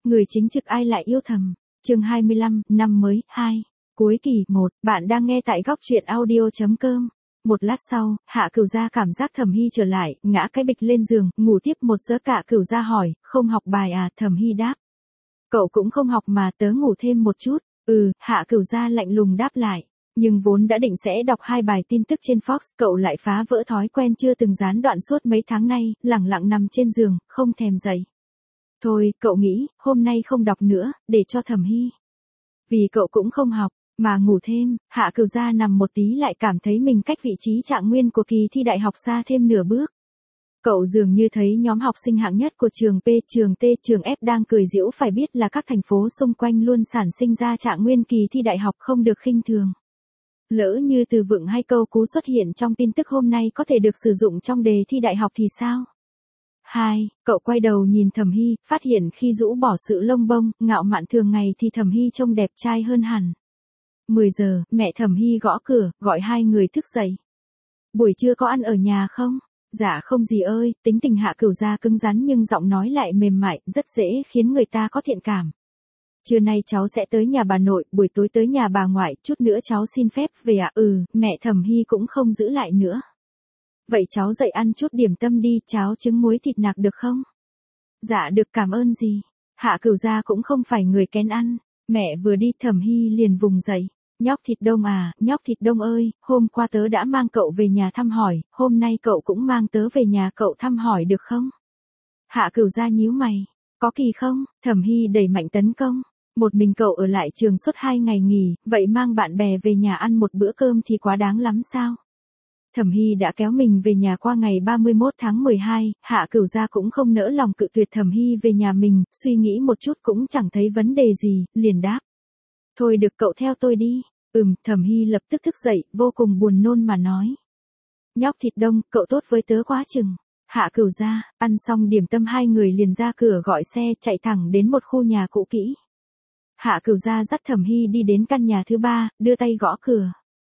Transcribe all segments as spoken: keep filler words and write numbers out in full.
Người chính trực ai lại yêu thầm. Chương hai mươi lăm, năm mới, hai. Cuối kỳ, một. Bạn đang nghe tại góc truyện audio.com. Một lát sau, Hạ Cửu Gia cảm giác Thẩm Hy trở lại, ngã cái bịch lên giường, ngủ tiếp một giấc. Cả Cửu Gia hỏi, không học bài à? Thẩm Hy đáp. Cậu cũng không học mà, tớ ngủ thêm một chút. Ừ, Hạ Cửu Gia lạnh lùng đáp lại. Nhưng vốn đã định sẽ đọc hai bài tin tức trên Fox, cậu lại phá vỡ thói quen chưa từng gián đoạn suốt mấy tháng nay, lẳng lặng nằm trên giường, không thèm dậy. Thôi, cậu nghĩ, hôm nay không đọc nữa, để cho Thẩm Hy. Vì cậu cũng không học, mà ngủ thêm. Hạ Cửu Gia nằm một tí lại cảm thấy mình cách vị trí trạng nguyên của kỳ thi đại học xa thêm nửa bước. Cậu dường như thấy nhóm học sinh hạng nhất của trường P, trường T, trường F đang cười giễu, phải biết là các thành phố xung quanh luôn sản sinh ra trạng nguyên kỳ thi đại học không được khinh thường. Lỡ như từ vựng hay câu cú xuất hiện trong tin tức hôm nay có thể được sử dụng trong đề thi đại học thì sao? Hai, cậu quay đầu nhìn Thẩm Hy, phát hiện khi rũ bỏ sự lông bông, ngạo mạn thường ngày thì Thẩm Hy trông đẹp trai hơn hẳn. mười giờ, mẹ Thẩm Hy gõ cửa, gọi hai người thức dậy. Buổi trưa có ăn ở nhà không? Dạ không gì ơi. Tính tình Hạ Cửu Gia cứng rắn nhưng giọng nói lại mềm mại, rất dễ khiến người ta có thiện cảm. Trưa nay cháu sẽ tới nhà bà nội, buổi tối tới nhà bà ngoại, chút nữa cháu xin phép về ạ. À? Ừ, mẹ Thẩm Hy cũng không giữ lại nữa. Vậy cháu dậy ăn chút điểm tâm đi, cháo trứng muối thịt nạc được không? Dạ được, cảm ơn gì. Hạ Cửu Gia cũng không phải người kén ăn. Mẹ vừa đi Thẩm Hy liền vùng dậy. Nhóc Thịt Đông à, nhóc Thịt Đông ơi, hôm qua tớ đã mang cậu về nhà thăm hỏi, hôm nay cậu cũng mang tớ về nhà cậu thăm hỏi được không? Hạ Cửu Gia nhíu mày. Có kỳ không? Thẩm Hy đẩy mạnh tấn công. Một mình cậu ở lại trường suốt hai ngày nghỉ, vậy mang bạn bè về nhà ăn một bữa cơm thì quá đáng lắm sao? Thẩm Hy đã kéo mình về nhà qua ngày ba mươi mốt tháng mười hai, Hạ Cửu Gia cũng không nỡ lòng cự tuyệt Thẩm Hy về nhà mình, suy nghĩ một chút cũng chẳng thấy vấn đề gì, liền đáp. Thôi được, cậu theo tôi đi. Ừm, Thẩm Hy lập tức thức dậy, vô cùng buồn nôn mà nói. Nhóc Thịt Đông, cậu tốt với tớ quá chừng. Hạ Cửu Gia, ăn xong điểm tâm hai người liền ra cửa gọi xe, chạy thẳng đến một khu nhà cũ kỹ. Hạ Cửu Gia dắt Thẩm Hy đi đến căn nhà thứ ba, đưa tay gõ cửa.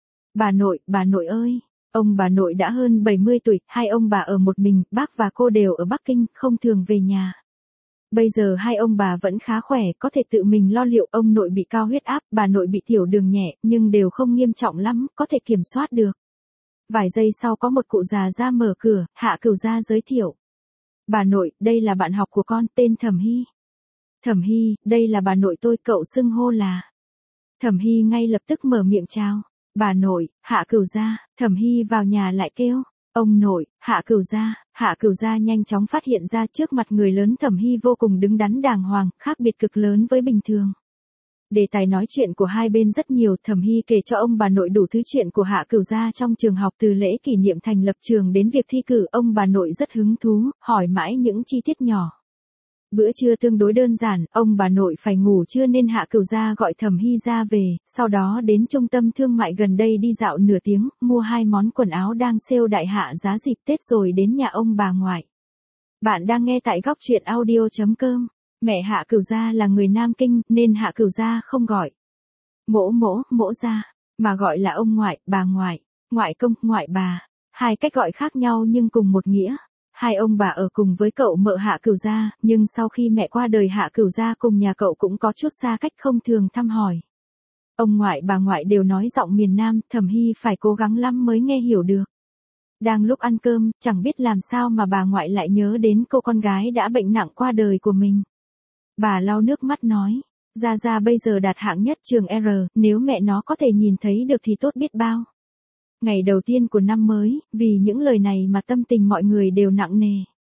Bà nội, bà nội ơi. Ông bà nội đã hơn bảy mươi tuổi, hai ông bà ở một mình, bác và cô đều ở Bắc Kinh, không thường về nhà. Bây giờ hai ông bà vẫn khá khỏe, có thể tự mình lo liệu. Ông nội bị cao huyết áp, bà nội bị tiểu đường nhẹ, nhưng đều không nghiêm trọng lắm, có thể kiểm soát được. Vài giây sau có một cụ già ra mở cửa, Hạ Cửu Gia giới thiệu. Bà nội, đây là bạn học của con, tên Thẩm Hy. Thẩm Hy, đây là bà nội tôi, cậu xưng hô là. Thẩm Hy ngay lập tức mở miệng chào. Bà nội, Hạ Cửu Gia. Thẩm Hy vào nhà lại kêu. Ông nội, Hạ Cửu Gia. Hạ Cửu Gia nhanh chóng phát hiện ra trước mặt người lớn Thẩm Hy vô cùng đứng đắn đàng hoàng, khác biệt cực lớn với bình thường. Đề tài nói chuyện của hai bên rất nhiều, Thẩm Hy kể cho ông bà nội đủ thứ chuyện của Hạ Cửu Gia trong trường học, từ lễ kỷ niệm thành lập trường đến việc thi cử. Ông bà nội rất hứng thú, hỏi mãi những chi tiết nhỏ. Bữa trưa tương đối đơn giản, ông bà nội phải ngủ trưa nên Hạ Cửu Gia gọi Thẩm Hy ra về, sau đó đến trung tâm thương mại gần đây đi dạo nửa tiếng, mua hai món quần áo đang sale đại hạ giá dịp Tết rồi đến nhà ông bà ngoại. Bạn đang nghe tại góc truyện audio.com. Mẹ Hạ Cửu Gia là người Nam Kinh, nên Hạ Cửu Gia không gọi mỗ mỗ, mỗ gia, mà gọi là ông ngoại, bà ngoại, ngoại công, ngoại bà. Hai cách gọi khác nhau nhưng cùng một nghĩa. Hai ông bà ở cùng với cậu mợ Hạ Cửu Gia, nhưng sau khi mẹ qua đời Hạ Cửu Gia cùng nhà cậu cũng có chút xa cách, không thường thăm hỏi. Ông ngoại bà ngoại đều nói giọng miền Nam, Thẩm Hy phải cố gắng lắm mới nghe hiểu được. Đang lúc ăn cơm, chẳng biết làm sao mà bà ngoại lại nhớ đến cô con gái đã bệnh nặng qua đời của mình. Bà lau nước mắt nói, Gia Gia bây giờ đạt hạng nhất trường R, nếu mẹ nó có thể nhìn thấy được thì tốt biết bao. Ngày đầu tiên của năm mới, vì những lời này mà tâm tình mọi người đều nặng nề.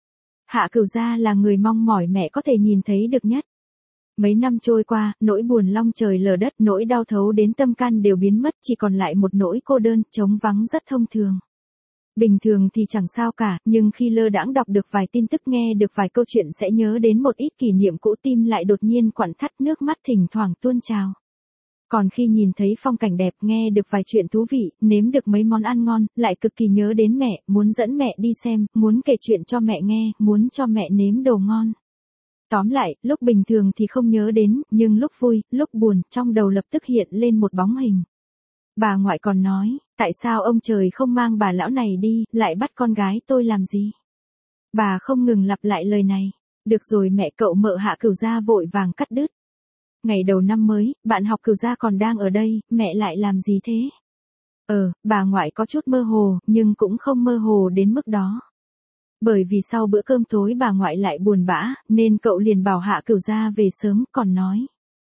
Hạ Cửu Gia là người mong mỏi mẹ có thể nhìn thấy được nhất. Mấy năm trôi qua, nỗi buồn long trời lở đất, nỗi đau thấu đến tâm can đều biến mất, chỉ còn lại một nỗi cô đơn, trống vắng rất thông thường. Bình thường thì chẳng sao cả, nhưng khi lơ đãng đọc được vài tin tức, nghe được vài câu chuyện sẽ nhớ đến một ít kỷ niệm cũ, tim lại đột nhiên quặn thắt, nước mắt thỉnh thoảng tuôn trào. Còn khi nhìn thấy phong cảnh đẹp, nghe được vài chuyện thú vị, nếm được mấy món ăn ngon, lại cực kỳ nhớ đến mẹ, muốn dẫn mẹ đi xem, muốn kể chuyện cho mẹ nghe, muốn cho mẹ nếm đồ ngon. Tóm lại, lúc bình thường thì không nhớ đến, nhưng lúc vui, lúc buồn, trong đầu lập tức hiện lên một bóng hình. Bà ngoại còn nói, tại sao ông trời không mang bà lão này đi, lại bắt con gái tôi làm gì? Bà không ngừng lặp lại lời này. Được rồi mẹ, cậu mợ Hạ Cửu Gia vội vàng cắt đứt. Ngày đầu năm mới, bạn học Cửu Gia còn đang ở đây, mẹ lại làm gì thế? Ờ, bà ngoại có chút mơ hồ, nhưng cũng không mơ hồ đến mức đó. Bởi vì sau bữa cơm tối bà ngoại lại buồn bã, nên cậu liền bảo Hạ Cửu Gia về sớm, còn nói.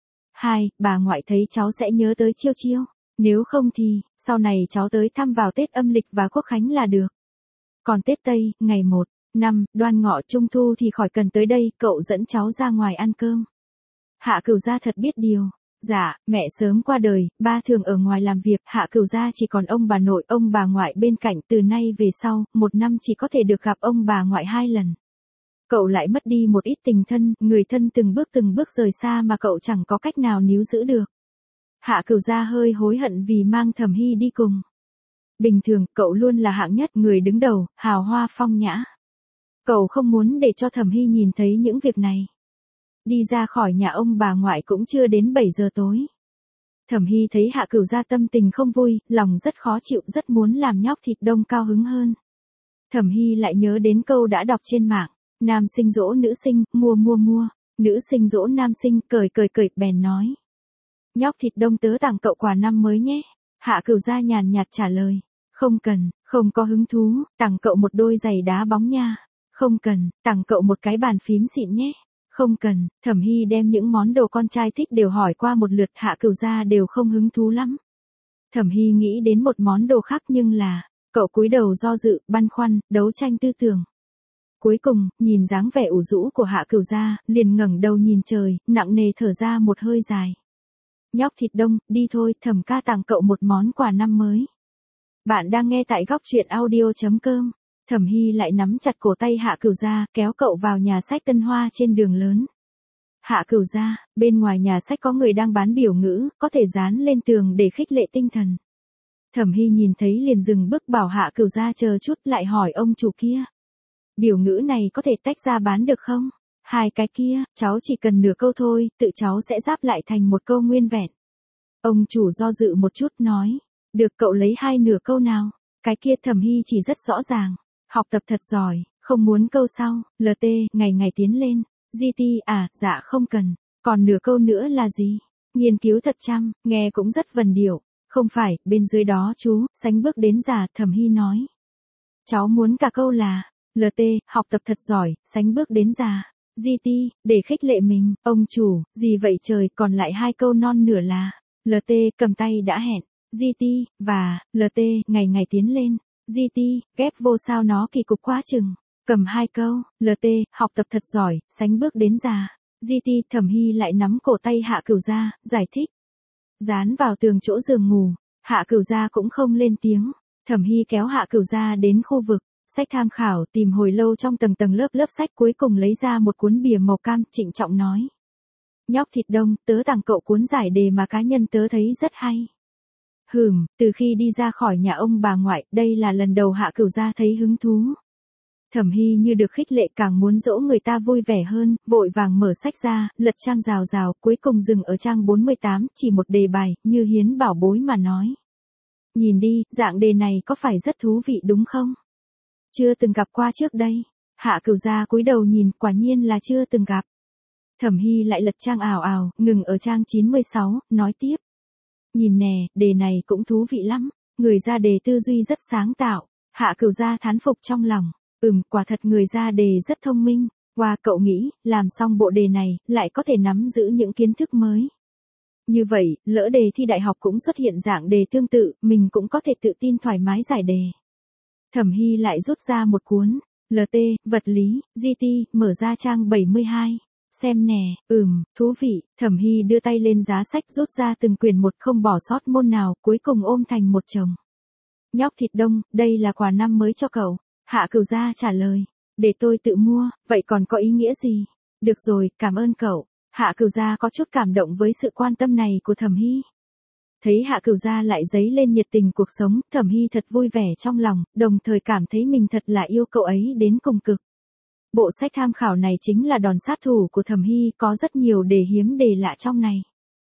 Hai, bà ngoại thấy cháu sẽ nhớ tới Chiêu Chiêu. Nếu không thì, sau này cháu tới thăm vào Tết âm lịch và Quốc khánh là được. Còn Tết Tây, ngày một, năm, Đoan Ngọ, Trung Thu thì khỏi cần tới đây, cậu dẫn cháu ra ngoài ăn cơm. Hạ Cửu Gia thật biết điều. Dạ, mẹ sớm qua đời, ba thường ở ngoài làm việc, Hạ Cửu Gia chỉ còn ông bà nội, ông bà ngoại bên cạnh, từ nay về sau, một năm chỉ có thể được gặp ông bà ngoại hai lần. Cậu lại mất đi một ít tình thân, người thân từng bước từng bước rời xa mà cậu chẳng có cách nào níu giữ được. Hạ Cửu Gia hơi hối hận vì mang Thẩm Hy đi cùng. Bình thường, cậu luôn là hạng nhất, người đứng đầu, hào hoa phong nhã. Cậu không muốn để cho Thẩm Hy nhìn thấy những việc này. Đi ra khỏi nhà ông bà ngoại cũng chưa đến bảy giờ tối. Thẩm Hy thấy Hạ Cửu Gia tâm tình không vui, lòng rất khó chịu, rất muốn làm nhóc thịt đông cao hứng hơn. Thẩm Hy lại nhớ đến câu đã đọc trên mạng, nam sinh dỗ nữ sinh, mua mua mua, nữ sinh dỗ nam sinh, cười cười cười, bèn nói. Nhóc thịt đông tớ tặng cậu quà năm mới nhé. Hạ Cửu Gia nhàn nhạt trả lời. Không cần, không có hứng thú, tặng cậu một đôi giày đá bóng nha. Không cần, tặng cậu một cái bàn phím xịn nhé. Không cần. Thẩm Hy đem những món đồ con trai thích đều hỏi qua một lượt, Hạ Cửu Gia đều không hứng thú lắm. Thẩm Hy nghĩ đến một món đồ khác nhưng là, cậu cúi đầu do dự, băn khoăn, đấu tranh tư tưởng. Cuối cùng, nhìn dáng vẻ ủ rũ của Hạ Cửu Gia, liền ngẩng đầu nhìn trời, nặng nề thở ra một hơi dài. Nhóc thịt đông, đi thôi, Thẩm ca tặng cậu một món quà năm mới. Bạn đang nghe tại góc truyện audio chấm com. Thẩm Hy lại nắm chặt cổ tay Hạ Cửu Gia, kéo cậu vào nhà sách Tân Hoa trên đường lớn. Hạ Cửu Gia, bên ngoài nhà sách có người đang bán biểu ngữ, có thể dán lên tường để khích lệ tinh thần. Thẩm Hy nhìn thấy liền dừng bước, bảo Hạ Cửu Gia chờ chút, lại hỏi ông chủ kia. Biểu ngữ này có thể tách ra bán được không? Hai cái kia, cháu chỉ cần nửa câu thôi, tự cháu sẽ ráp lại thành một câu nguyên vẹn. Ông chủ do dự một chút nói. Được, cậu lấy hai nửa câu nào? Cái kia Thẩm Hy chỉ rất rõ ràng. Học tập thật giỏi, không muốn câu sau, lờ tê, ngày ngày tiến lên. giê tê, à, dạ không cần. Còn nửa câu nữa là gì? Nghiên cứu thật chăm, nghe cũng rất vần điệu. Không phải, bên dưới đó chú, sánh bước đến già, Thẩm Hy nói. Cháu muốn cả câu là, lờ tê, học tập thật giỏi, sánh bước đến già. giê tê, để khích lệ mình, ông chủ, gì vậy trời, còn lại hai câu non nửa là, lờ tê, cầm tay đã hẹn, giê tê, và, lờ tê, ngày ngày tiến lên, giê tê, ghép vô sao nó kỳ cục quá chừng, cầm hai câu, lờ tê, học tập thật giỏi, sánh bước đến già, giê tê, Thẩm Hy lại nắm cổ tay Hạ Cửu Gia, giải thích. Dán vào tường chỗ giường ngủ, Hạ Cửu Gia cũng không lên tiếng, Thẩm Hy kéo Hạ Cửu Gia đến khu vực sách tham khảo, tìm hồi lâu trong tầng tầng lớp lớp sách, cuối cùng lấy ra một cuốn bìa màu cam, trịnh trọng nói. Nhóc thịt đông, tớ tặng cậu cuốn giải đề mà cá nhân tớ thấy rất hay. Hừm, từ khi đi ra khỏi nhà ông bà ngoại, đây là lần đầu Hạ Cửu Gia thấy hứng thú. Thẩm Hy như được khích lệ, càng muốn dỗ người ta vui vẻ hơn, vội vàng mở sách ra, lật trang rào rào, cuối cùng dừng ở trang bốn mươi tám, chỉ một đề bài, như hiến bảo bối mà nói. Nhìn đi, dạng đề này có phải rất thú vị đúng không? Chưa từng gặp qua trước đây. Hạ Cửu Gia cúi đầu nhìn, quả nhiên là chưa từng gặp. Thẩm Hy lại lật trang ảo ảo, ngừng ở trang chín mươi sáu, nói tiếp. Nhìn nè, đề này cũng thú vị lắm, người ra đề tư duy rất sáng tạo. Hạ Cửu Gia thán phục trong lòng. Ừm, quả thật người ra đề rất thông minh. Wow, cậu nghĩ, làm xong bộ đề này, lại có thể nắm giữ những kiến thức mới. Như vậy, lỡ đề thi đại học cũng xuất hiện dạng đề tương tự, mình cũng có thể tự tin thoải mái giải đề. Thẩm Hy lại rút ra một cuốn, lờ tê, vật lý, giê tê, mở ra trang bảy mươi hai. Xem nè, ừm, thú vị, Thẩm Hy đưa tay lên giá sách rút ra từng quyển một, không bỏ sót môn nào, cuối cùng ôm thành một chồng. Nhóc thịt đông, đây là quà năm mới cho cậu. Hạ Cửu Gia trả lời, để tôi tự mua, vậy còn có ý nghĩa gì? Được rồi, cảm ơn cậu. Hạ Cửu Gia có chút cảm động với sự quan tâm này của Thẩm Hy. Thấy Hạ Cửu Gia lại dấy lên nhiệt tình cuộc sống, Thẩm Hy thật vui vẻ trong lòng, đồng thời cảm thấy mình thật là yêu cậu ấy đến cùng cực. Bộ sách tham khảo này chính là đòn sát thủ của Thẩm Hy, có rất nhiều đề hiếm đề lạ trong này.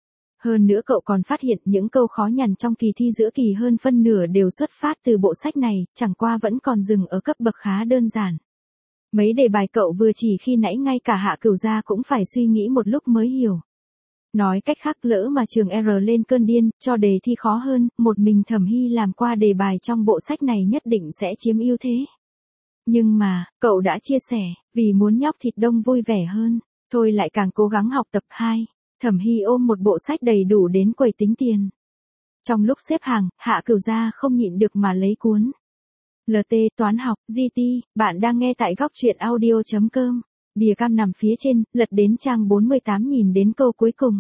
Hơn nữa cậu còn phát hiện những câu khó nhằn trong kỳ thi giữa kỳ hơn phân nửa đều xuất phát từ bộ sách này, chẳng qua vẫn còn dừng ở cấp bậc khá đơn giản. Mấy đề bài cậu vừa chỉ khi nãy ngay cả Hạ Cửu Gia cũng phải suy nghĩ một lúc mới hiểu. Nói cách khác, lỡ mà trường R lên cơn điên, cho đề thi khó hơn, một mình Thẩm Hy làm qua đề bài trong bộ sách này nhất định sẽ chiếm ưu thế. Nhưng mà, cậu đã chia sẻ, vì muốn nhóc thịt đông vui vẻ hơn, thôi lại càng cố gắng học tập. Hai. Thẩm Hy ôm một bộ sách đầy đủ đến quầy tính tiền. Trong lúc xếp hàng, Hạ Cửu Gia không nhịn được mà lấy cuốn lờ tê toán học, giê tê, bạn đang nghe tại góc truyện audio chấm com. Bìa cam nằm phía trên, lật đến trang bốn mươi tám nhìn đến câu cuối cùng.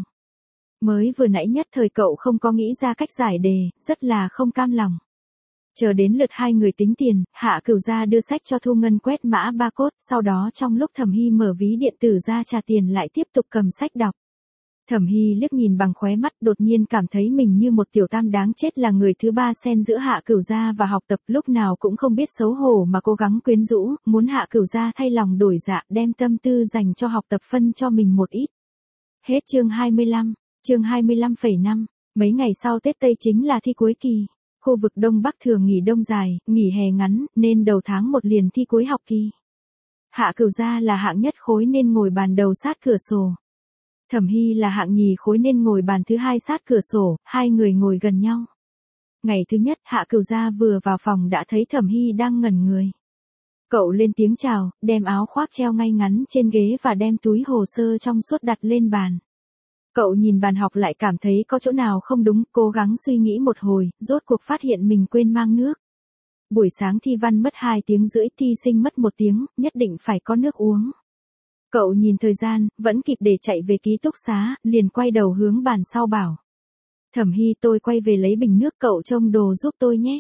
Mới vừa nãy nhất thời cậu không có nghĩ ra cách giải đề, rất là không cam lòng. Chờ đến lượt hai người tính tiền, Hạ Cửu Gia đưa sách cho Thu Ngân quét mã barcode, sau đó trong lúc Thẩm Hy mở ví điện tử ra trả tiền lại tiếp tục cầm sách đọc. Thẩm Hy liếc nhìn bằng khóe mắt, đột nhiên cảm thấy mình như một tiểu tam đáng chết, là người thứ ba xen giữa Hạ Cửu Gia và học tập, lúc nào cũng không biết xấu hổ mà cố gắng quyến rũ, muốn Hạ Cửu Gia thay lòng đổi dạ, đem tâm tư dành cho học tập phân cho mình một ít. Hết chương hai mươi lăm, chương hai mươi lăm phẩy năm, mấy ngày sau Tết Tây chính là thi cuối kỳ. Khu vực Đông Bắc thường nghỉ đông dài, nghỉ hè ngắn, nên đầu tháng một liền thi cuối học kỳ. Hạ Cửu Gia là hạng nhất khối nên ngồi bàn đầu sát cửa sổ. Thẩm Hy là hạng nhì khối nên ngồi bàn thứ hai sát cửa sổ, hai người ngồi gần nhau. Ngày thứ nhất, Hạ Cửu Gia vừa vào phòng đã thấy Thẩm Hy đang ngẩn người. Cậu lên tiếng chào, đem áo khoác treo ngay ngắn trên ghế và đem túi hồ sơ trong suốt đặt lên bàn. Cậu nhìn bàn học lại cảm thấy có chỗ nào không đúng, cố gắng suy nghĩ một hồi, rốt cuộc phát hiện mình quên mang nước. Buổi sáng thi văn mất hai tiếng rưỡi, thi sinh mất một tiếng, nhất định phải có nước uống. Cậu nhìn thời gian, vẫn kịp để chạy về ký túc xá, liền quay đầu hướng bàn sau bảo. Thẩm Hy, tôi quay về lấy bình nước, cậu trông đồ giúp tôi nhé.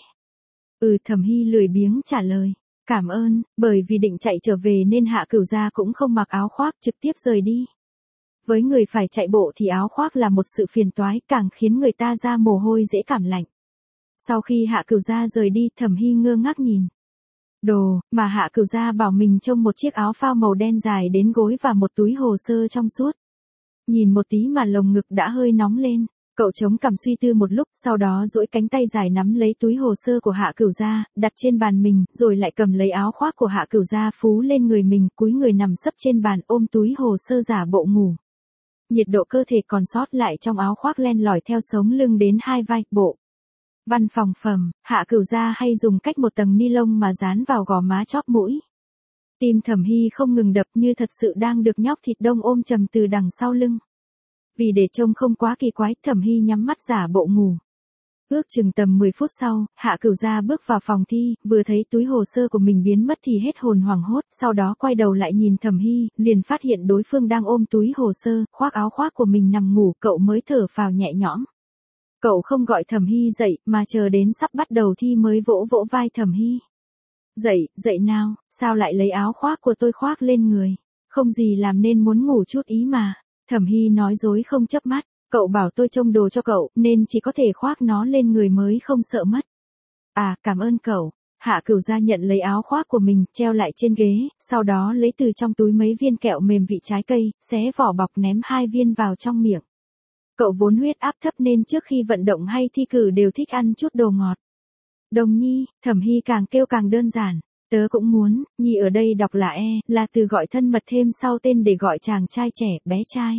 Ừ, Thẩm Hy lười biếng trả lời. Cảm ơn, bởi vì định chạy trở về nên Hạ Cửu Gia cũng không mặc áo khoác, trực tiếp rời đi. Với người phải chạy bộ thì áo khoác là một sự phiền toái, càng khiến người ta ra mồ hôi dễ cảm lạnh. Sau khi Hạ Cửu Gia rời đi, Thẩm Hy ngơ ngác nhìn đồ mà Hạ Cửu Gia bảo mình trông, một chiếc áo phao màu đen dài đến gối và một túi hồ sơ trong suốt. Nhìn một tí mà lồng ngực đã hơi nóng lên. Cậu chống cằm suy tư một lúc, sau đó duỗi cánh tay dài nắm lấy túi hồ sơ của Hạ Cửu Gia, đặt trên bàn mình, rồi lại cầm lấy áo khoác của Hạ Cửu Gia phú lên người mình, cúi người nằm sấp trên bàn ôm túi hồ sơ giả bộ ngủ. Nhiệt độ cơ thể còn sót lại trong áo khoác len lỏi theo sống lưng đến hai vai. Bộ văn phòng phẩm, Hạ Cửu Gia hay dùng cách một tầng ni lông mà dán vào gò má chóp mũi. Tim Thẩm Hy không ngừng đập, như thật sự đang được nhóc thịt đông ôm chầm từ đằng sau lưng. Vì để trông không quá kỳ quái, Thẩm Hy nhắm mắt giả bộ ngủ. Ước chừng tầm mười phút sau, Hạ Cửu Gia bước vào phòng thi, vừa thấy túi hồ sơ của mình biến mất thì hết hồn hoảng hốt, sau đó quay đầu lại nhìn Thẩm Hy, liền phát hiện đối phương đang ôm túi hồ sơ, khoác áo khoác của mình nằm ngủ, cậu mới thở phào nhẹ nhõm. Cậu không gọi Thẩm Hy dậy, mà chờ đến sắp bắt đầu thi mới vỗ vỗ vai Thẩm Hy. Dậy, dậy nào, sao lại lấy áo khoác của tôi khoác lên người? Không gì làm nên muốn ngủ chút ý mà. Thẩm Hy nói dối không chớp mắt, cậu bảo tôi trông đồ cho cậu, nên chỉ có thể khoác nó lên người mới không sợ mất. À, cảm ơn cậu. Hạ Cửu Gia nhận lấy áo khoác của mình, treo lại trên ghế, sau đó lấy từ trong túi mấy viên kẹo mềm vị trái cây, xé vỏ bọc ném hai viên vào trong miệng. Cậu vốn huyết áp thấp nên trước khi vận động hay thi cử đều thích ăn chút đồ ngọt. Đồng Nhi, Thẩm Hy càng kêu càng đơn giản. Tớ cũng muốn, Nhi ở đây đọc là e, là từ gọi thân mật thêm sau tên để gọi chàng trai trẻ, bé trai.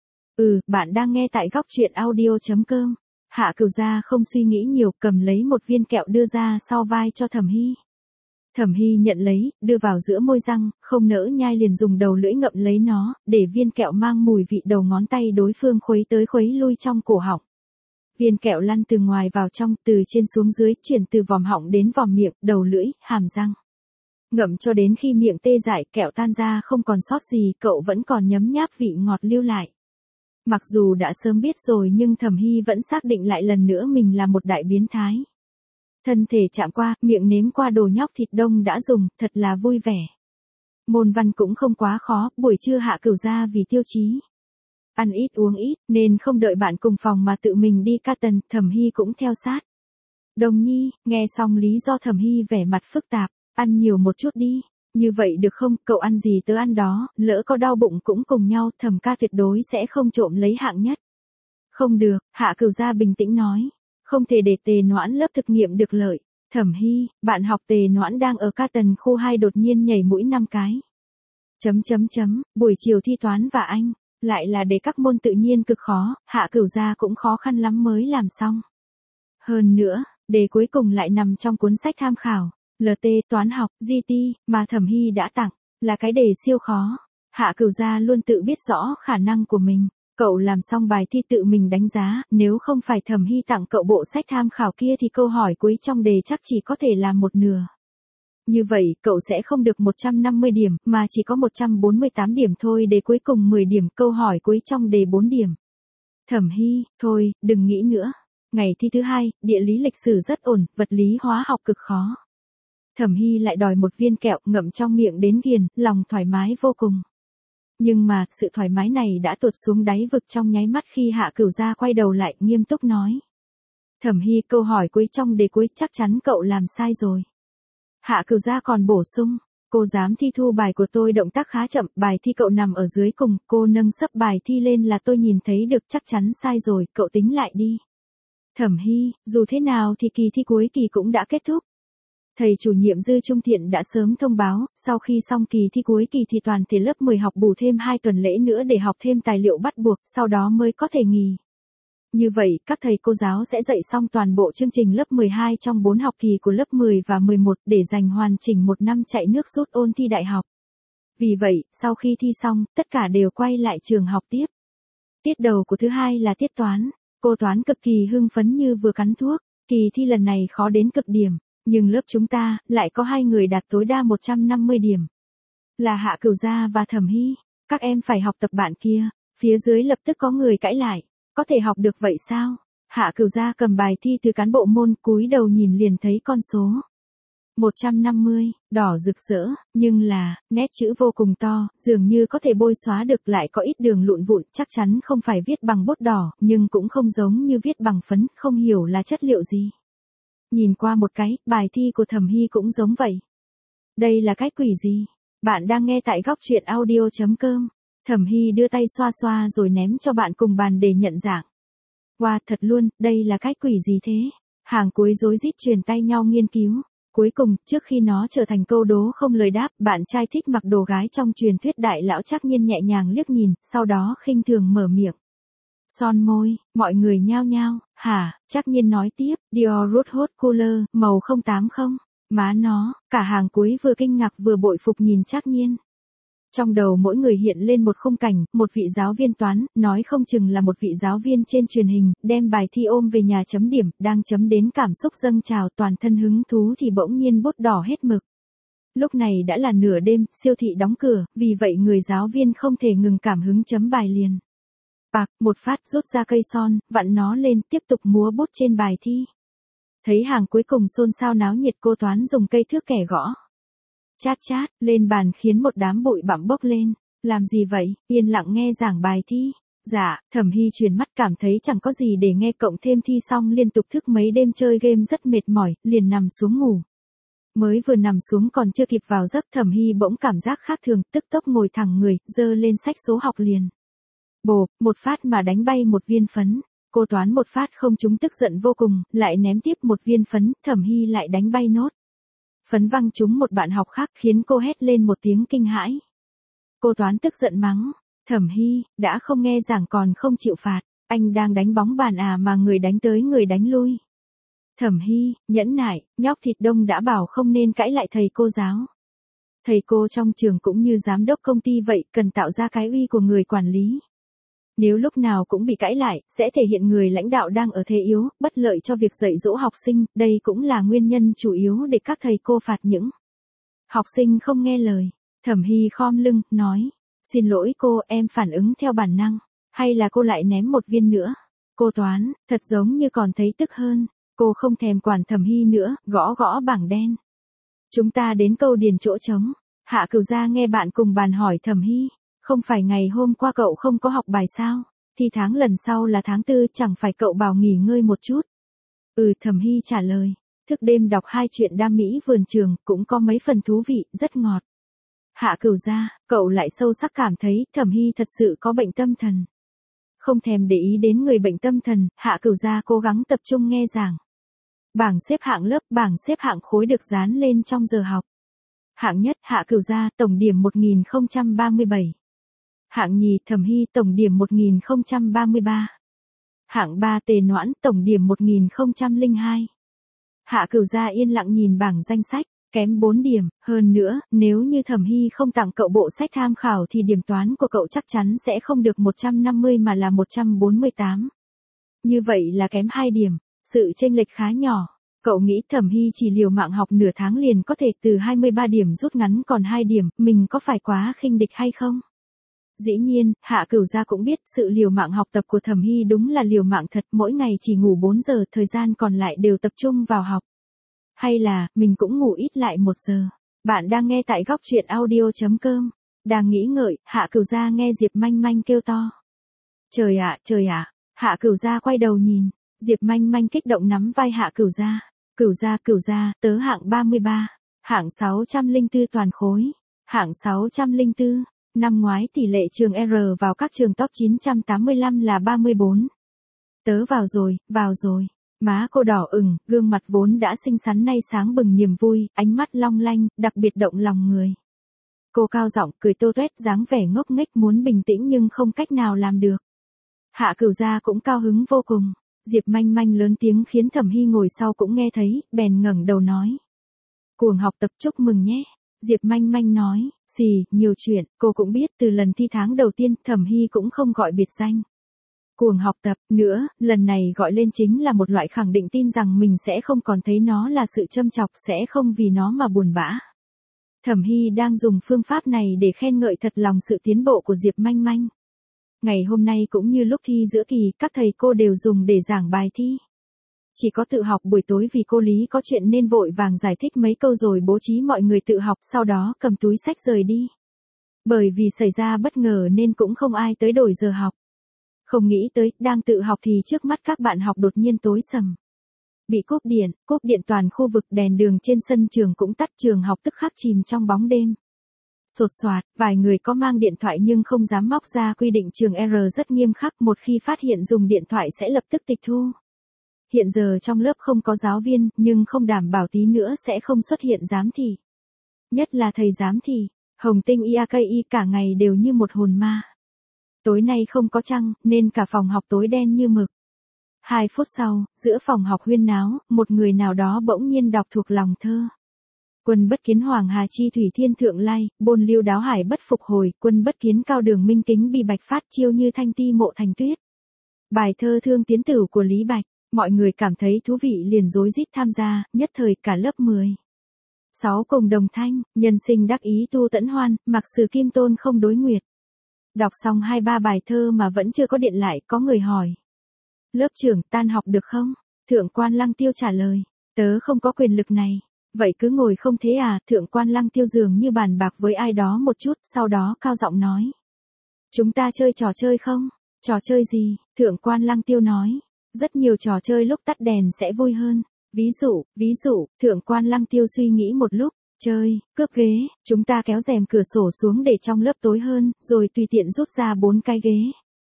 Ừ, bạn đang nghe tại góc truyện audio chấm com. Hạ Cửu Gia không suy nghĩ nhiều, cầm lấy một viên kẹo đưa ra sau vai cho Thẩm Hy. Thẩm Hy nhận lấy, đưa vào giữa môi răng, không nỡ nhai liền dùng đầu lưỡi ngậm lấy nó, để viên kẹo mang mùi vị đầu ngón tay đối phương khuấy tới khuấy lui trong cổ họng. Viên kẹo lăn từ ngoài vào trong, từ trên xuống dưới, chuyển từ vòm họng đến vòm miệng, đầu lưỡi, hàm răng. Ngậm cho đến khi miệng tê dại, kẹo tan ra không còn sót gì, cậu vẫn còn nhấm nháp vị ngọt lưu lại. Mặc dù đã sớm biết rồi nhưng Thẩm Hy vẫn xác định lại lần nữa mình là một đại biến thái. Thân thể chạm qua, miệng nếm qua đồ nhóc thịt đông đã dùng, thật là vui vẻ. Môn văn cũng không quá khó, buổi trưa Hạ Cửu Gia vì tiêu chí ăn ít uống ít, nên không đợi bạn cùng phòng mà tự mình đi ca tần, Thẩm Hy cũng theo sát. Đồng Nhi, nghe xong lý do Thẩm Hy vẻ mặt phức tạp, ăn nhiều một chút đi, như vậy được không, cậu ăn gì tớ ăn đó, lỡ có đau bụng cũng cùng nhau, Thẩm ca tuyệt đối sẽ không trộm lấy hạng nhất. Không được, Hạ Cửu Gia bình tĩnh nói, không thể để Tề Noãn lớp thực nghiệm được lợi. Thẩm Hy, bạn học Tề Noãn đang ở ca tần khu hai đột nhiên nhảy mũi năm cái. Chấm chấm chấm, buổi chiều thi toán và Anh, lại là để các môn tự nhiên cực khó, Hạ Cửu Gia cũng khó khăn lắm mới làm xong. Hơn nữa, đề cuối cùng lại nằm trong cuốn sách tham khảo, lờ tê toán học, giê tê, mà Thẩm Hy đã tặng, là cái đề siêu khó. Hạ Cửu Gia luôn tự biết rõ khả năng của mình, cậu làm xong bài thi tự mình đánh giá, nếu không phải Thẩm Hy tặng cậu bộ sách tham khảo kia thì câu hỏi cuối trong đề chắc chỉ có thể là một nửa. Như vậy, cậu sẽ không được một trăm năm mươi điểm, mà chỉ có một trăm bốn mươi tám điểm thôi, đề cuối cùng mười điểm, câu hỏi cuối trong đề bốn điểm. Thẩm Hy, thôi, đừng nghĩ nữa. Ngày thi thứ hai, địa lý lịch sử rất ổn, vật lý hóa học cực khó. Thẩm Hy lại đòi một viên kẹo ngậm trong miệng đến ghiền, lòng thoải mái vô cùng. Nhưng mà, sự thoải mái này đã tuột xuống đáy vực trong nháy mắt khi Hạ Cửu Gia quay đầu lại, nghiêm túc nói. Thẩm Hy, câu hỏi cuối trong đề cuối chắc chắn cậu làm sai rồi. Hạ Cửu Gia còn bổ sung, cô dám thi thu bài của tôi động tác khá chậm, bài thi cậu nằm ở dưới cùng, cô nâng sấp bài thi lên là tôi nhìn thấy được, chắc chắn sai rồi, cậu tính lại đi. Thẩm Hy, dù thế nào thì kỳ thi cuối kỳ cũng đã kết thúc. Thầy chủ nhiệm Dư Trung Thiện đã sớm thông báo, sau khi xong kỳ thi cuối kỳ thì toàn thể lớp mười học bù thêm hai tuần lễ nữa để học thêm tài liệu bắt buộc, sau đó mới có thể nghỉ. Như vậy, các thầy cô giáo sẽ dạy xong toàn bộ chương trình lớp mười hai trong bốn học kỳ của lớp mười và mười một để dành hoàn chỉnh một năm chạy nước rút ôn thi đại học. Vì vậy, sau khi thi xong, tất cả đều quay lại trường học tiếp. Tiết đầu của thứ hai là tiết toán. Cô toán cực kỳ hưng phấn như vừa cắn thuốc. Kỳ thi lần này khó đến cực điểm, nhưng lớp chúng ta lại có hai người đạt tối đa một trăm năm mươi điểm. Là Hạ Cửu Gia và Thẩm Hy. Các em phải học tập bạn kia. Phía dưới lập tức có người cãi lại. Có thể học được vậy sao? Hạ Cửu Gia cầm bài thi từ cán bộ môn, cúi đầu nhìn liền thấy con số. một trăm năm mươi, đỏ rực rỡ, nhưng là, nét chữ vô cùng to, dường như có thể bôi xóa được, lại có ít đường lụn vụn, chắc chắn không phải viết bằng bút đỏ, nhưng cũng không giống như viết bằng phấn, không hiểu là chất liệu gì. Nhìn qua một cái, bài thi của Thẩm Hy cũng giống vậy. Đây là cái quỷ gì? Bạn đang nghe tại góc truyện audio chấm com. Thẩm Hy đưa tay xoa xoa rồi ném cho bạn cùng bàn để nhận dạng. Wow, thật luôn, đây là cái quỷ gì thế? Hàng cuối rối rít truyền tay nhau nghiên cứu. Cuối cùng, trước khi nó trở thành câu đố không lời đáp, bạn trai thích mặc đồ gái trong truyền thuyết đại lão Trác Nhiên nhẹ nhàng liếc nhìn, sau đó khinh thường mở miệng. Son môi, mọi người nhao nhao, hả, Trác Nhiên nói tiếp, Dior Rouge Haute Couleur, màu không tám không, má nó, cả hàng cuối vừa kinh ngạc vừa bội phục nhìn Trác Nhiên. Trong đầu mỗi người hiện lên một khung cảnh, một vị giáo viên toán, nói không chừng là một vị giáo viên trên truyền hình, đem bài thi ôm về nhà chấm điểm, đang chấm đến cảm xúc dâng trào toàn thân hứng thú thì bỗng nhiên bút đỏ hết mực. Lúc này đã là nửa đêm, siêu thị đóng cửa, vì vậy người giáo viên không thể ngừng cảm hứng chấm bài liền. Bạc, một phát rút ra cây son, vặn nó lên, tiếp tục múa bút trên bài thi. Thấy hàng cuối cùng xôn xao náo nhiệt, cô toán dùng cây thước kẻ gõ. Chát chát, lên bàn khiến một đám bụi bặm bốc lên. Làm gì vậy? Yên lặng nghe giảng bài thi. Dạ, Thẩm Hy chuyển mắt cảm thấy chẳng có gì để nghe, cộng thêm thi xong liên tục thức mấy đêm chơi game rất mệt mỏi, liền nằm xuống ngủ. Mới vừa nằm xuống còn chưa kịp vào giấc, Thẩm Hy bỗng cảm giác khác thường, tức tốc ngồi thẳng người, giơ lên sách số học liền. Bộp, một phát mà đánh bay một viên phấn. Cô toán một phát không trúng tức giận vô cùng, lại ném tiếp một viên phấn, Thẩm Hy lại đánh bay nốt. Phấn văng trúng một bạn học khác khiến cô hét lên một tiếng kinh hãi. Cô toán tức giận mắng, Thẩm Hy, đã không nghe giảng còn không chịu phạt, anh đang đánh bóng bàn à mà người đánh tới người đánh lui. Thẩm Hy, nhẫn nại, nhóc thịt đông đã bảo không nên cãi lại thầy cô giáo. Thầy cô trong trường cũng như giám đốc công ty vậy, cần tạo ra cái uy của người quản lý. Nếu lúc nào cũng bị cãi lại, sẽ thể hiện người lãnh đạo đang ở thế yếu, bất lợi cho việc dạy dỗ học sinh, đây cũng là nguyên nhân chủ yếu để các thầy cô phạt những học sinh không nghe lời. Thẩm Hy khom lưng, nói, xin lỗi cô, em phản ứng theo bản năng, hay là cô lại ném một viên nữa. Cô toán, thật giống như còn thấy tức hơn, cô không thèm quản Thẩm Hy nữa, gõ gõ bảng đen. Chúng ta đến câu điền chỗ trống. Hạ Cửu Gia nghe bạn cùng bàn hỏi Thẩm Hy. Không phải ngày hôm qua cậu không có học bài sao? Thì tháng lần sau là tháng tư, chẳng phải cậu bảo nghỉ ngơi một chút? Ừ, Thẩm Hy trả lời. Thức đêm đọc hai chuyện đam mỹ vườn trường, cũng có mấy phần thú vị, rất ngọt. Hạ Cửu Gia, cậu lại sâu sắc cảm thấy Thẩm Hy thật sự có bệnh tâm thần. Không thèm để ý đến người bệnh tâm thần, Hạ Cửu Gia cố gắng tập trung nghe giảng. Bảng xếp hạng lớp, bảng xếp hạng khối được dán lên trong giờ học. Hạng nhất Hạ Cửu Gia, tổng điểm một nghìn không trăm ba mươi bảy. Hạng nhì Thẩm Hy, tổng điểm một nghìn không trăm ba mươi ba. Hạng ba Tề Noãn, tổng điểm một nghìn không trăm lẻ hai. Hạ Cửu Gia yên lặng nhìn bảng danh sách, kém bốn điểm, hơn nữa, nếu như Thẩm Hy không tặng cậu bộ sách tham khảo thì điểm toán của cậu chắc chắn sẽ không được một trăm năm mươi mà là một trăm bốn mươi tám. Như vậy là kém hai điểm, sự chênh lệch khá nhỏ. Cậu nghĩ Thẩm Hy chỉ liều mạng học nửa tháng liền có thể từ hai mươi ba điểm rút ngắn còn hai điểm, mình có phải quá khinh địch hay không? Dĩ nhiên, Hạ Cửu Gia cũng biết sự liều mạng học tập của Thẩm Hy đúng là liều mạng thật, mỗi ngày chỉ ngủ bốn giờ, thời gian còn lại đều tập trung vào học. Hay là, mình cũng ngủ ít lại một giờ. Bạn đang nghe tại góc truyện audio.com. Đang nghĩ ngợi, Hạ Cửu Gia nghe Diệp Manh Manh kêu to. Trời ạ, trời ạ, Hạ Cửu Gia quay đầu nhìn, Diệp Manh Manh kích động nắm vai Hạ Cửu Gia. Cửu Gia, Cửu Gia, tớ hạng ba mươi ba, hạng sáu trăm lẻ bốn toàn khối, hạng sáu trăm lẻ bốn. Năm ngoái tỷ lệ trường R vào các trường top chín trăm tám mươi lăm là ba mươi bốn. Tớ vào rồi, vào rồi. Má cô đỏ ửng, gương mặt vốn đã xinh xắn nay sáng bừng niềm vui, ánh mắt long lanh, đặc biệt động lòng người. Cô cao giọng cười tô toét, dáng vẻ ngốc nghếch muốn bình tĩnh nhưng không cách nào làm được. Hạ Cửu Gia cũng cao hứng vô cùng. Diệp Manh Manh lớn tiếng khiến Thẩm Hy ngồi sau cũng nghe thấy, bèn ngẩng đầu nói. Cuồng học tập chúc mừng nhé. Diệp Manh Manh nói, xì, nhiều chuyện, cô cũng biết từ lần thi tháng đầu tiên Thẩm Hy cũng không gọi biệt danh. Cuồng học tập, nữa, lần này gọi lên chính là một loại khẳng định tin rằng mình sẽ không còn thấy nó là sự châm chọc, sẽ không vì nó mà buồn bã. Thẩm Hy đang dùng phương pháp này để khen ngợi thật lòng sự tiến bộ của Diệp Manh Manh. Ngày hôm nay cũng như lúc thi giữa kỳ, các thầy cô đều dùng để giảng bài thi. Chỉ có tự học buổi tối vì cô Lý có chuyện nên vội vàng giải thích mấy câu rồi bố trí mọi người tự học, sau đó cầm túi sách rời đi. Bởi vì xảy ra bất ngờ nên cũng không ai tới đổi giờ học. Không nghĩ tới, đang tự học thì trước mắt các bạn học đột nhiên tối sầm. Bị cúp điện, cúp điện toàn khu vực, đèn đường trên sân trường cũng tắt, trường học tức khắc chìm trong bóng đêm. Sột soạt, vài người có mang điện thoại nhưng không dám móc ra, quy định trường R rất nghiêm khắc, một khi phát hiện dùng điện thoại sẽ lập tức tịch thu. Hiện giờ trong lớp không có giáo viên, nhưng không đảm bảo tí nữa sẽ không xuất hiện giám thị. Nhất là thầy giám thị, Hồng Tinh i a ca i cả ngày đều như một hồn ma. Tối nay không có trăng, nên cả phòng học tối đen như mực. Hai phút sau, giữa phòng học huyên náo, một người nào đó bỗng nhiên đọc thuộc lòng thơ. Quân bất kiến Hoàng Hà chi thủy thiên thượng lai, bôn lưu đáo hải bất phục hồi, quân bất kiến cao đường minh kính bị bạch phát chiêu như thanh ti mộ thành tuyết. Bài thơ thương tiến tử của Lý Bạch, mọi người cảm thấy thú vị liền rối rít tham gia, nhất thời cả lớp mười. Sáu cùng đồng thanh, nhân sinh đắc ý tu tẫn hoan, mặc sử kim tôn không đối nguyệt. Đọc xong hai ba bài thơ mà vẫn chưa có điện lại, có người hỏi. Lớp trưởng tan học được không? Thượng quan Lăng Tiêu trả lời, tớ không có quyền lực này. Vậy cứ ngồi không thế à? Thượng quan Lăng Tiêu dường như bàn bạc với ai đó một chút, sau đó cao giọng nói. Chúng ta chơi trò chơi không? Trò chơi gì? Thượng quan Lăng Tiêu nói. Rất nhiều trò chơi lúc tắt đèn sẽ vui hơn. Ví dụ, ví dụ, Thượng quan Lăng Tiêu suy nghĩ một lúc. Chơi, cướp ghế, chúng ta kéo rèm cửa sổ xuống để trong lớp tối hơn, rồi tùy tiện rút ra bốn cái ghế.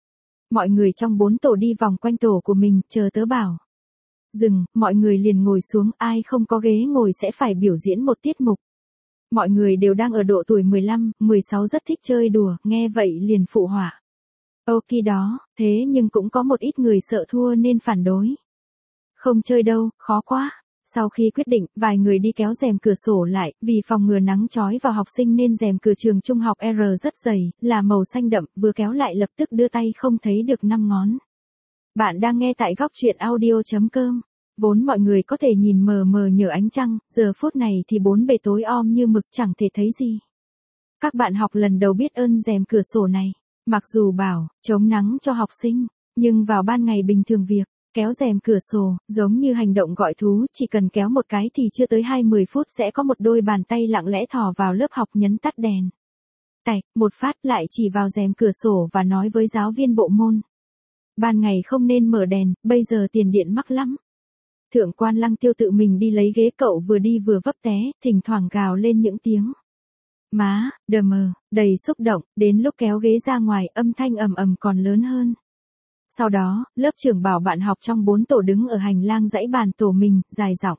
Mọi người trong bốn tổ đi vòng quanh tổ của mình, chờ tớ bảo. Dừng, mọi người liền ngồi xuống, ai không có ghế ngồi sẽ phải biểu diễn một tiết mục. Mọi người đều đang ở độ tuổi mười lăm, mười sáu rất thích chơi đùa, nghe vậy liền phụ họa. Ok đó, thế nhưng cũng có một ít người sợ thua nên phản đối. Không chơi đâu, khó quá. Sau khi quyết định, vài người đi kéo rèm cửa sổ lại, vì phòng ngừa nắng chói vào học sinh nên rèm cửa trường trung học R rất dày, là màu xanh đậm, vừa kéo lại lập tức đưa tay không thấy được năm ngón. Bạn đang nghe tại góc truyện audio.com. Vốn mọi người có thể nhìn mờ mờ nhờ ánh trăng, giờ phút này thì bốn bề tối om như mực chẳng thể thấy gì. Các bạn học lần đầu biết ơn rèm cửa sổ này, mặc dù bảo, chống nắng cho học sinh, nhưng vào ban ngày bình thường việc kéo rèm cửa sổ, giống như hành động gọi thú, chỉ cần kéo một cái thì chưa tới hai mươi phút sẽ có một đôi bàn tay lặng lẽ thò vào lớp học nhấn tắt đèn. Tạch, một phát lại chỉ vào rèm cửa sổ và nói với giáo viên bộ môn. Ban ngày không nên mở đèn, bây giờ tiền điện mắc lắm. Thượng quan Lăng Tiêu tự mình đi lấy ghế, cậu vừa đi vừa vấp té, thỉnh thoảng gào lên những tiếng. Má, đờ mờ, đầy xúc động, đến lúc kéo ghế ra ngoài, âm thanh ầm ầm còn lớn hơn. Sau đó, lớp trưởng bảo bạn học trong bốn tổ đứng ở hành lang dãy bàn tổ mình, dài giọng.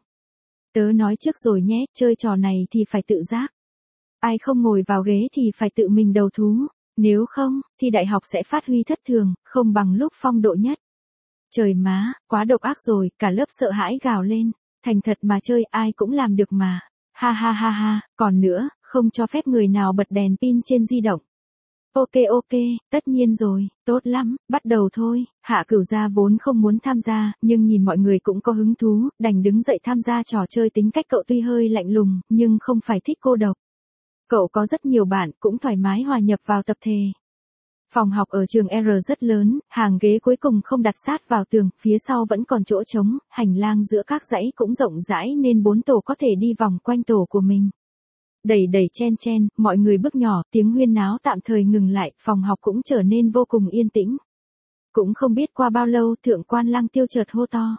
Tớ nói trước rồi nhé, chơi trò này thì phải tự giác. Ai không ngồi vào ghế thì phải tự mình đầu thú, nếu không, thì đại học sẽ phát huy thất thường, không bằng lúc phong độ nhất. Trời má, quá độc ác rồi, cả lớp sợ hãi gào lên. Thành thật mà chơi ai cũng làm được mà. Ha ha ha ha, còn nữa, không cho phép người nào bật đèn pin trên di động. Ok ok, tất nhiên rồi, tốt lắm, bắt đầu thôi. Hạ Cửu Gia vốn không muốn tham gia, nhưng nhìn mọi người cũng có hứng thú, đành đứng dậy tham gia trò chơi. Tính cách cậu tuy hơi lạnh lùng, nhưng không phải thích cô độc. Cậu có rất nhiều bạn, cũng thoải mái hòa nhập vào tập thể. Phòng học ở trường R rất lớn, hàng ghế cuối cùng không đặt sát vào tường, phía sau vẫn còn chỗ trống, hành lang giữa các dãy cũng rộng rãi nên bốn tổ có thể đi vòng quanh tổ của mình. Đẩy đẩy chen chen, mọi người bước nhỏ, tiếng huyên náo tạm thời ngừng lại, phòng học cũng trở nên vô cùng yên tĩnh. Cũng không biết qua bao lâu, Thượng Quan Lăng Tiêu chợt hô to.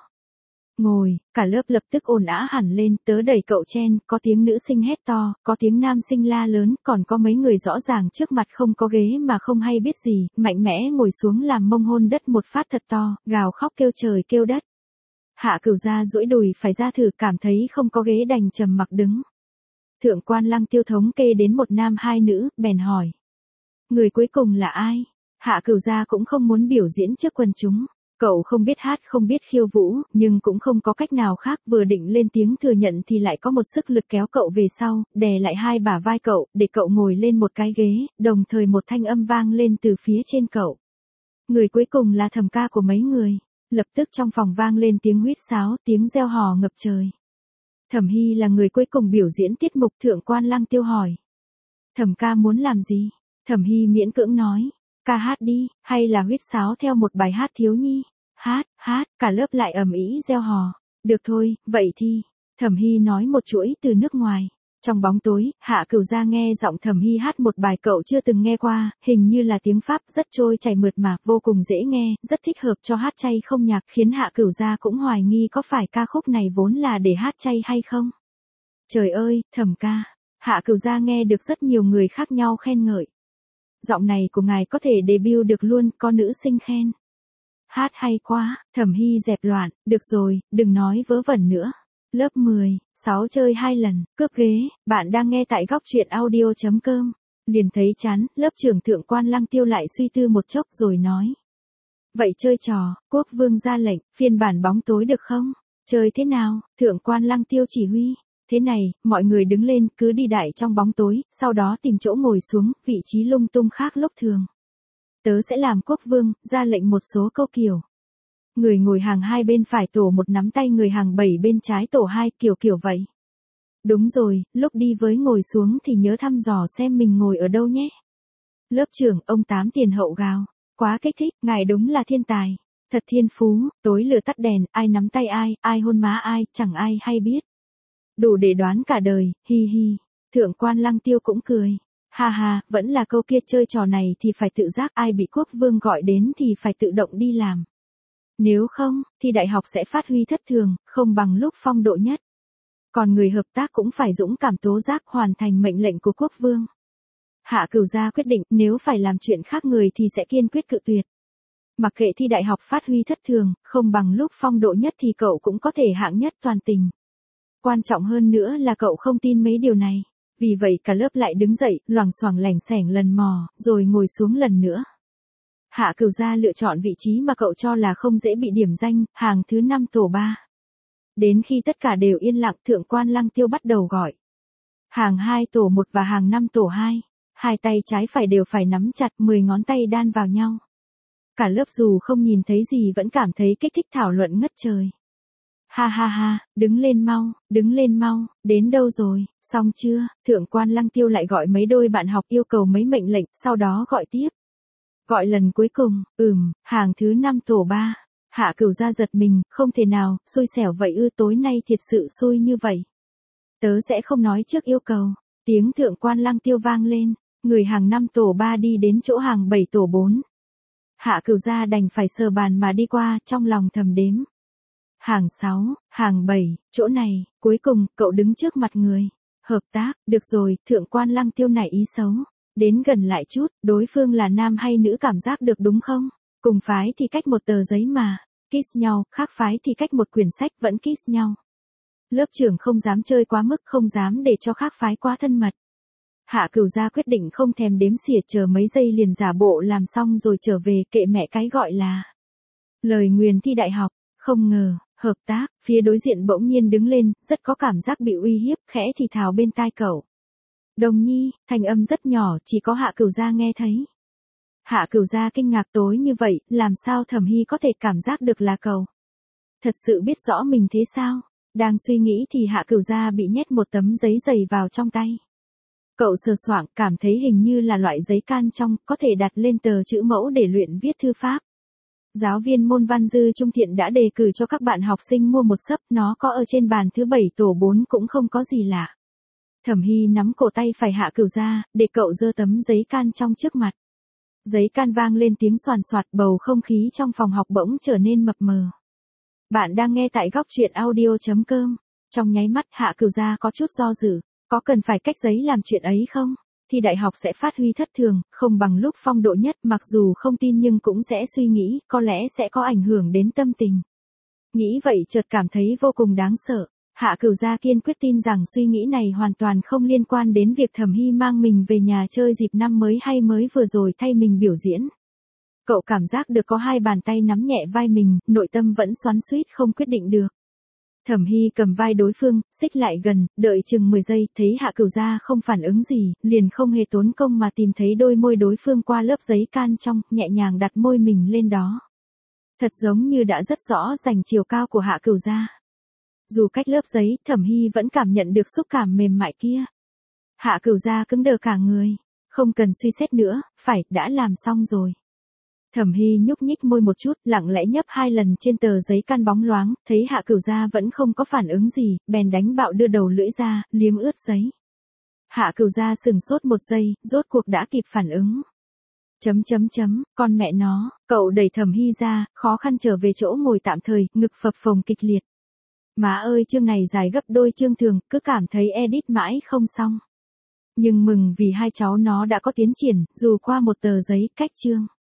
Ngồi, cả lớp lập tức ồn ào hẳn lên, tớ đẩy cậu chen, có tiếng nữ sinh hét to, có tiếng nam sinh la lớn, còn có mấy người rõ ràng trước mặt không có ghế mà không hay biết gì, mạnh mẽ ngồi xuống làm mông hôn đất một phát thật to, gào khóc kêu trời kêu đất. Hạ Cửu Gia duỗi đùi phải ra thử, cảm thấy không có ghế đành trầm mặc đứng. Thượng Quan Lăng Tiêu thống kê đến một nam hai nữ, bèn hỏi. Người cuối cùng là ai? Hạ Cửu Gia cũng không muốn biểu diễn trước quần chúng. Cậu không biết hát không biết khiêu vũ, nhưng cũng không có cách nào khác, vừa định lên tiếng thừa nhận thì lại có một sức lực kéo cậu về sau, đè lại hai bả vai cậu, để cậu ngồi lên một cái ghế, đồng thời một thanh âm vang lên từ phía trên cậu. Người cuối cùng là Thẩm ca của mấy người. Lập tức trong phòng vang lên tiếng huýt sáo, tiếng reo hò ngập trời. Thẩm Hy là người cuối cùng biểu diễn tiết mục. Thượng Quan Lăng Tiêu hỏi. Thẩm ca muốn làm gì? Thẩm Hy miễn cưỡng nói. Ca hát đi, hay là huýt sáo theo một bài hát thiếu nhi? Hát, hát, cả lớp lại ầm ĩ reo hò. Được thôi, vậy thì. Thẩm Hy nói một chuỗi từ nước ngoài. Trong bóng tối, Hạ Cửu Gia nghe giọng Thẩm Hy hát một bài cậu chưa từng nghe qua, hình như là tiếng Pháp, rất trôi chảy mượt mà, vô cùng dễ nghe, rất thích hợp cho hát chay không nhạc, khiến Hạ Cửu Gia cũng hoài nghi có phải ca khúc này vốn là để hát chay hay không. Trời ơi, Thẩm ca. Hạ Cửu Gia nghe được rất nhiều người khác nhau khen ngợi. Giọng này của ngài có thể debut được luôn, có nữ sinh khen. Hát hay quá, Thẩm Hy dẹp loạn, được rồi, đừng nói vớ vẩn nữa. Lớp mười, sáu chơi hai lần, cướp ghế, bạn đang nghe tại góc truyện audio chấm com. Liền thấy chán, lớp trưởng Thượng Quan Lăng Tiêu lại suy tư một chốc rồi nói. Vậy chơi trò, quốc vương ra lệnh, phiên bản bóng tối được không? Chơi thế nào? Thượng Quan Lăng Tiêu chỉ huy. Thế này, mọi người đứng lên, cứ đi đại trong bóng tối, sau đó tìm chỗ ngồi xuống, vị trí lung tung khác lúc thường. Tớ sẽ làm quốc vương, ra lệnh một số câu kiểu. Người ngồi hàng hai bên phải tổ một nắm tay người hàng bảy bên trái tổ hai, kiểu kiểu vậy. Đúng rồi, lúc đi với ngồi xuống thì nhớ thăm dò xem mình ngồi ở đâu nhé. Lớp trưởng, ông Tám tiền hậu gào. Quá kích thích, ngài đúng là thiên tài. Thật thiên phú, tối lửa tắt đèn, ai nắm tay ai, ai hôn má ai, chẳng ai hay biết. Đủ để đoán cả đời, hi hi. Thượng Quan Lăng Tiêu cũng cười. Ha ha, vẫn là câu kia, chơi trò này thì phải tự giác, ai bị quốc vương gọi đến thì phải tự động đi làm. Nếu không, thì đại học sẽ phát huy thất thường, không bằng lúc phong độ nhất. Còn người hợp tác cũng phải dũng cảm tố giác, hoàn thành mệnh lệnh của quốc vương. Hạ Cửu Gia quyết định, nếu phải làm chuyện khác người thì sẽ kiên quyết cự tuyệt. Mặc kệ thi đại học phát huy thất thường, không bằng lúc phong độ nhất thì cậu cũng có thể hạng nhất toàn tình. Quan trọng hơn nữa là cậu không tin mấy điều này. Vì vậy cả lớp lại đứng dậy, loằng xoảng lẻng xẻng lần mò, rồi ngồi xuống lần nữa. Hạ Cửu Gia lựa chọn vị trí mà cậu cho là không dễ bị điểm danh, hàng thứ năm tổ ba. Đến khi tất cả đều yên lặng, Thượng Quan Lăng Tiêu bắt đầu gọi. Hàng hai tổ một và hàng năm tổ hai. Hai tay trái phải đều phải nắm chặt, mười ngón tay đan vào nhau. Cả lớp dù không nhìn thấy gì vẫn cảm thấy kích thích, thảo luận ngất trời. Ha ha ha, đứng lên mau, đứng lên mau, đến đâu rồi, xong chưa? Thượng Quan Lăng Tiêu lại gọi mấy đôi bạn học, yêu cầu mấy mệnh lệnh, sau đó gọi tiếp. Gọi lần cuối cùng, ừm, hàng thứ năm tổ ba. Hạ Cửu Gia giật mình, không thể nào, xui xẻo vậy ư, tối nay thiệt sự xui như vậy. Tớ sẽ không nói trước yêu cầu. Tiếng Thượng Quan Lăng Tiêu vang lên, người hàng năm tổ ba đi đến chỗ hàng bảy tổ bốn. Hạ Cửu Gia đành phải sờ bàn mà đi qua, trong lòng thầm đếm. Hàng sáu, hàng bảy, chỗ này, cuối cùng, cậu đứng trước mặt người. Hợp tác, được rồi, Thượng Quan Lăng Tiêu nảy ý xấu. Đến gần lại chút, đối phương là nam hay nữ cảm giác được đúng không? Cùng phái thì cách một tờ giấy mà, kiss nhau, khác phái thì cách một quyển sách vẫn kiss nhau. Lớp trưởng không dám chơi quá mức, không dám để cho khác phái quá thân mật. Hạ Cửu Gia quyết định không thèm đếm xỉa, chờ mấy giây liền giả bộ làm xong rồi trở về, kệ mẹ cái gọi là lời nguyền thi đại học. Không ngờ, hợp tác, phía đối diện bỗng nhiên đứng lên, rất có cảm giác bị uy hiếp, khẽ thì thào bên tai cậu. Đồng Nhi, thanh âm rất nhỏ, chỉ có Hạ Cửu Gia nghe thấy. Hạ Cửu Gia kinh ngạc, tối như vậy, làm sao Thẩm Hy có thể cảm giác được là cậu? Thật sự biết rõ mình thế sao? Đang suy nghĩ thì Hạ Cửu Gia bị nhét một tấm giấy dày vào trong tay. Cậu sờ soạng, cảm thấy hình như là loại giấy can trong, có thể đặt lên tờ chữ mẫu để luyện viết thư pháp. Giáo viên môn văn Dư Trung Thiện đã đề cử cho các bạn học sinh mua một xấp, nó có ở trên bàn thứ bảy tổ bốn, cũng không có gì lạ. Thẩm Hy nắm cổ tay phải Hạ Cửu Gia, để cậu giơ tấm giấy can trong trước mặt. Giấy can vang lên tiếng xoàn xoạt, bầu không khí trong phòng học bỗng trở nên mập mờ. Bạn đang nghe tại góc truyện audio chấm com. Trong nháy mắt Hạ Cửu Gia có chút do dự, có cần phải cách giấy làm chuyện ấy không? Thì đại học sẽ phát huy thất thường, không bằng lúc phong độ nhất, mặc dù không tin nhưng cũng sẽ suy nghĩ, có lẽ sẽ có ảnh hưởng đến tâm tình. Nghĩ vậy chợt cảm thấy vô cùng đáng sợ. Hạ Cửu Gia kiên quyết tin rằng suy nghĩ này hoàn toàn không liên quan đến việc Thẩm Hy mang mình về nhà chơi dịp năm mới hay mới vừa rồi thay mình biểu diễn. Cậu cảm giác được có hai bàn tay nắm nhẹ vai mình, nội tâm vẫn xoắn xuýt không quyết định được. Thẩm Hy cầm vai đối phương, xích lại gần, đợi chừng mười giây, thấy Hạ Cửu Gia không phản ứng gì, liền không hề tốn công mà tìm thấy đôi môi đối phương qua lớp giấy can trong, nhẹ nhàng đặt môi mình lên đó. Thật giống như đã rất rõ rành chiều cao của Hạ Cửu Gia. Dù cách lớp giấy, Thẩm Hy vẫn cảm nhận được xúc cảm mềm mại kia. Hạ Cửu Gia cứng đờ cả người, không cần suy xét nữa, phải, đã làm xong rồi. Thẩm Hy nhúc nhích môi một chút, lặng lẽ nhấp hai lần trên tờ giấy can bóng loáng, thấy Hạ Cửu Gia vẫn không có phản ứng gì, bèn đánh bạo đưa đầu lưỡi ra, liếm ướt giấy. Hạ Cửu Gia sừng sốt một giây, rốt cuộc đã kịp phản ứng. Chấm chấm chấm, con mẹ nó, cậu đẩy Thẩm Hy ra, khó khăn trở về chỗ ngồi tạm thời, ngực phập phồng kịch liệt. Má ơi, chương này dài gấp đôi chương thường, cứ cảm thấy edit mãi không xong. Nhưng mừng vì hai cháu nó đã có tiến triển, dù qua một tờ giấy cách chương.